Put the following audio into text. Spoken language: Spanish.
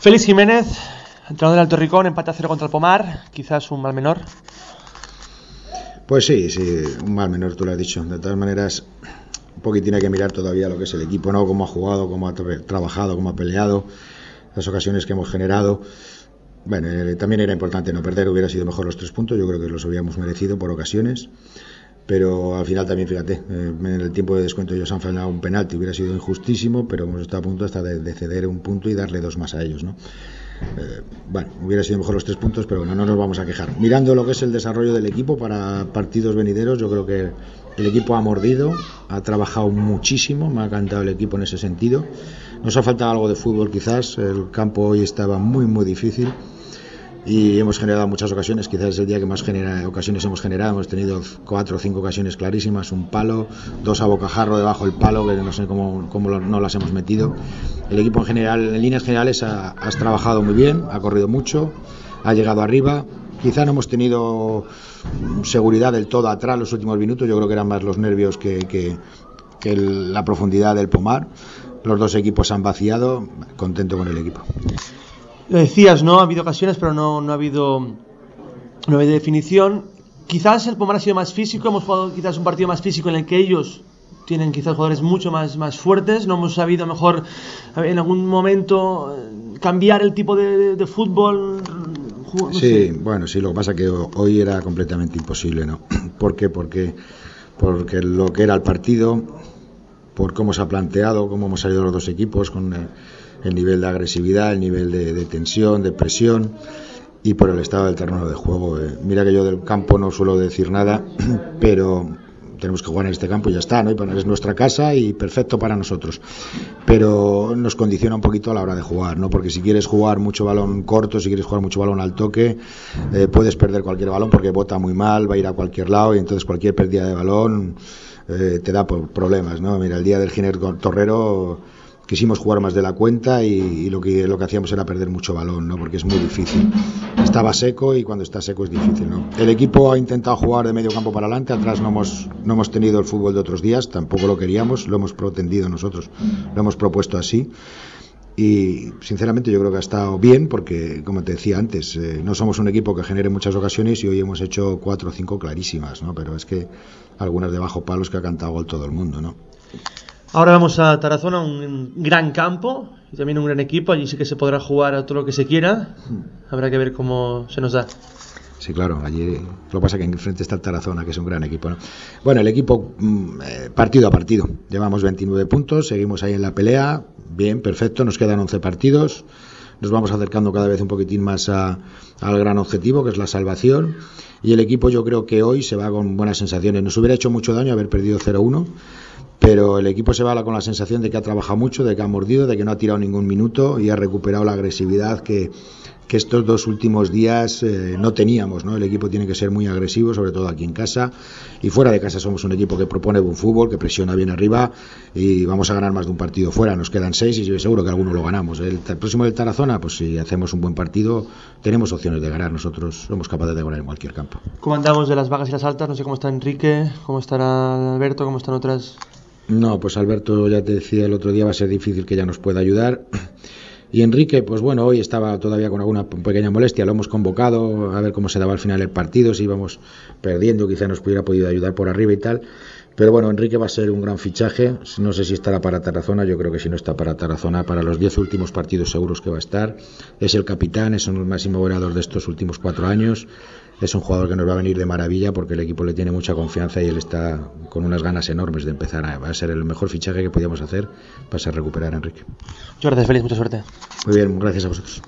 Félix Jiménez, entrenador del Alto Ricón, empate a 0 contra el Pomar, quizás un mal menor. Pues sí, un mal menor, tú lo has dicho. De todas maneras, un poquitín hay que mirar todavía lo que es el equipo, ¿no? Cómo ha jugado, cómo ha trabajado, cómo ha peleado, las ocasiones que hemos generado. Bueno, también era importante no perder, hubiera sido mejor los 3 puntos, yo creo que los habíamos merecido por ocasiones. Pero al final también, fíjate, en el tiempo de descuento ellos han fallado un penalti, hubiera sido injustísimo, pero hemos estado a punto hasta de ceder un punto y darle 2 más a ellos, ¿no? Bueno, hubiera sido mejor los 3 puntos, pero bueno, no nos vamos a quejar. Mirando lo que es el desarrollo del equipo para partidos venideros, yo creo que el equipo ha mordido, ha trabajado muchísimo, me ha encantado el equipo en ese sentido. Nos ha faltado algo de fútbol quizás, el campo hoy estaba muy muy difícil y hemos generado muchas ocasiones, quizás es el día que más ocasiones hemos generado. Hemos tenido 4 o 5 ocasiones clarísimas, un palo, 2 a bocajarro debajo del palo, que no sé cómo no las hemos metido. El equipo en general, en líneas generales, has trabajado muy bien, ha corrido mucho, ha llegado arriba. Quizá no hemos tenido seguridad del todo atrás los últimos minutos, yo creo que eran más los nervios que la profundidad del Pomar. Los 2 equipos han vaciado, contento con el equipo. Lo decías, ¿no? Ha habido ocasiones, pero no ha habido definición. Quizás el Pomar ha sido más físico, hemos jugado quizás un partido más físico en el que ellos tienen quizás jugadores mucho más fuertes. No hemos sabido mejor en algún momento cambiar el tipo de fútbol. No sí, sé. Bueno, sí, lo que pasa es que hoy era completamente imposible, ¿no? ¿Por qué? Porque lo que era el partido, por cómo se ha planteado, cómo hemos salido los 2 equipos, con el nivel de agresividad, el nivel de tensión, de presión, y por el estado del terreno de juego. Mira que yo del campo no suelo decir nada, pero tenemos que jugar en este campo y ya está, ¿no? Y es nuestra casa y perfecto para nosotros. Pero nos condiciona un poquito a la hora de jugar, ¿no? Porque si quieres jugar mucho balón corto, si quieres jugar mucho balón al toque, puedes perder cualquier balón porque bota muy mal, va a ir a cualquier lado y entonces cualquier pérdida de balón te da problemas, ¿no? Mira, el día del Giner Torrero quisimos jugar más de la cuenta y lo que hacíamos era perder mucho balón, ¿no? Porque es muy difícil. Estaba seco y cuando está seco es difícil, ¿no? El equipo ha intentado jugar de medio campo para adelante, atrás no hemos tenido el fútbol de otros días, tampoco lo queríamos, lo hemos pretendido nosotros, lo hemos propuesto así. Y sinceramente yo creo que ha estado bien porque, como te decía antes, no somos un equipo que genere muchas ocasiones y hoy hemos hecho 4 o 5 clarísimas, ¿no? Pero es que algunas de bajo palos que ha cantado gol todo el mundo, ¿no? Ahora vamos a Tarazona, un gran campo y también un gran equipo. Allí sí que se podrá jugar a todo lo que se quiera. Habrá que ver cómo se nos da. Sí, claro, allí lo que pasa es que enfrente está el Tarazona, que es un gran equipo, ¿no? Bueno, el equipo partido a partido. Llevamos 29 puntos, seguimos ahí en la pelea. Bien, perfecto, nos quedan 11 partidos. Nos vamos acercando cada vez un poquitín más al gran objetivo, que es la salvación. Y el equipo yo creo que hoy se va con buenas sensaciones. Nos hubiera hecho mucho daño haber perdido 0-1, pero el equipo se va con la sensación de que ha trabajado mucho, de que ha mordido, de que no ha tirado ningún minuto y ha recuperado la agresividad que estos 2 últimos días no teníamos, ¿no? El equipo tiene que ser muy agresivo, sobre todo aquí en casa, y fuera de casa somos un equipo que propone buen fútbol, que presiona bien arriba y vamos a ganar más de un partido fuera. Nos quedan 6 y seguro que alguno lo ganamos. El próximo del Tarazona, pues si hacemos un buen partido tenemos opciones de ganar. Nosotros somos capaces de ganar en cualquier campo. ¿Cómo andamos de las bajas y las altas? No sé cómo está Enrique, cómo estará Alberto, cómo están otras. No, pues Alberto, ya te decía el otro día, va a ser difícil que ya nos pueda ayudar. Y Enrique, pues bueno, hoy estaba todavía con alguna pequeña molestia, lo hemos convocado a ver cómo se daba al final el partido, si íbamos perdiendo, quizá nos hubiera podido ayudar por arriba y tal. Pero bueno, Enrique va a ser un gran fichaje, no sé si estará para Tarazona, yo creo que si no está para Tarazona, para los 10 últimos partidos seguros que va a estar. Es el capitán, es el máximo goleador de estos últimos 4 años. Es un jugador que nos va a venir de maravilla porque el equipo le tiene mucha confianza y él está con unas ganas enormes de empezar. Va a ser el mejor fichaje que podíamos hacer para recuperar a Enrique. Muchas gracias, Félix, mucha suerte. Muy bien, gracias a vosotros.